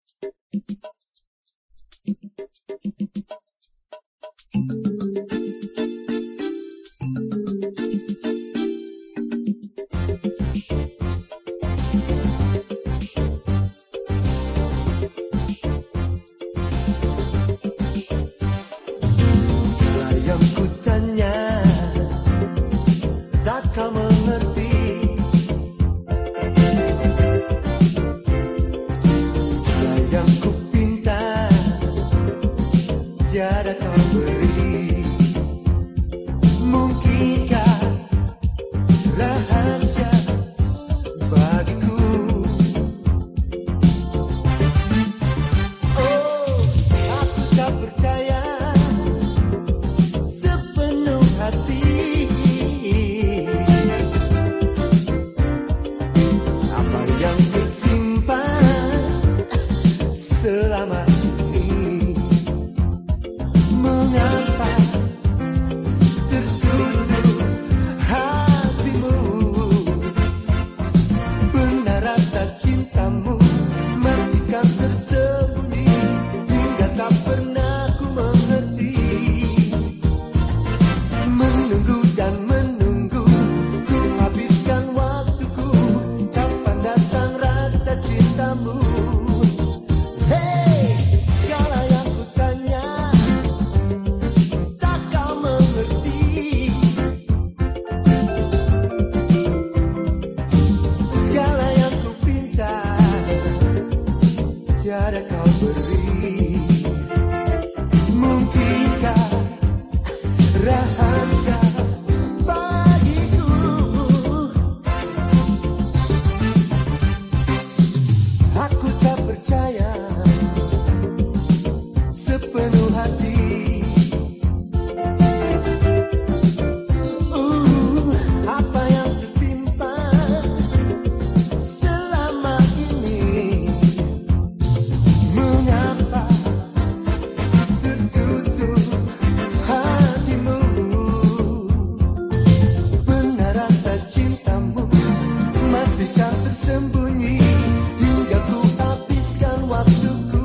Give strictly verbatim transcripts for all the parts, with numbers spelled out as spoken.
Yang ku tanya, tak kau mengerti. Segala yang ku pinta, tiada kau beri. Mungkinkah rahasia bagiku? Oh, aku tak percaya sepenuh hati apa yang tersimpan selama ini. Mengapa tertutup hatimu? Benar rasa cintamu masihkah tersembunyi hingga tak pernah ku mengerti. Menunggu dan menunggu, ku habiskan waktuku. Kapan datang rasa cintamu? Hey, segala yang ku tanya, tak kau mengerti. Segala yang ku pinta, tiada kau beri. Mungkinkah rahasia bagiku? Aku tak percaya sepenuh hati. Uh, apa yang tersimpan selama ini? Mengapa tertutup hatimu? Benar rasa cintamu masihkah tersembunyi hingga ku habiskan waktuku.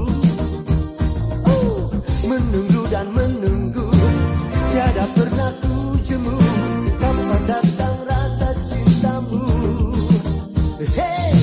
Oh, menunggu dan menunggu, tiada pernah ku jemu. Kapan datang rasa cintamu? Hey,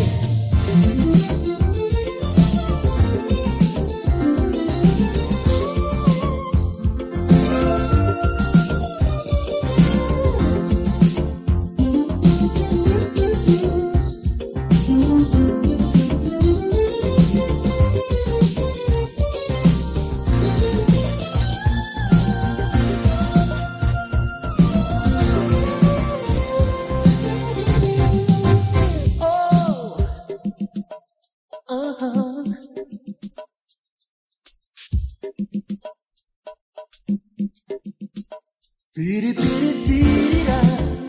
uh-huh. Piri piri tira